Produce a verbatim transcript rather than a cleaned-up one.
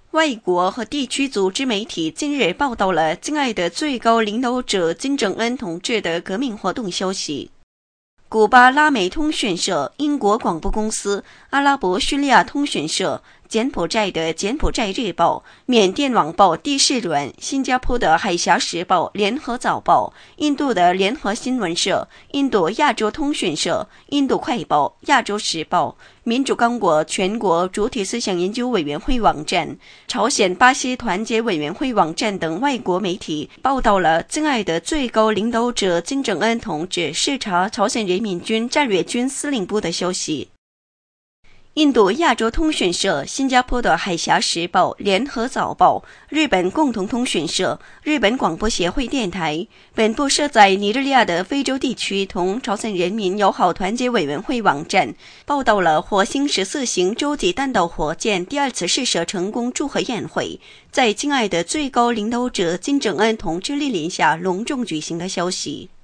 外国和地区组织媒体近日报道了敬爱的最高领导者金正恩同志的革命活动消息。古巴拉美通讯社、英国广播公司、阿拉伯叙利亚通讯社、柬埔寨的柬埔寨日报、缅甸网报第四轮、新加坡的海峡时报、联合早报、印度的联合新闻社、印度亚洲通讯社、印度快报、亚洲时报、民主刚果全国主体思想研究委员会网站、朝鲜巴西团结委员会网站等外国媒体报道了敬爱的最高领导者金正恩同志视察朝鲜人民军战略军司令部的消息。印度亚洲通讯社、新加坡的海峡时报、联合早报、日本共同通讯社、日本广播协会电台本部设在尼日利亚的非洲地区同朝鲜人民友好团结委员会网站报道了火星十四型洲际弹道火箭第二次试射成功祝贺宴会在敬爱的最高领导者金正恩同志莅临下隆重举行的消息。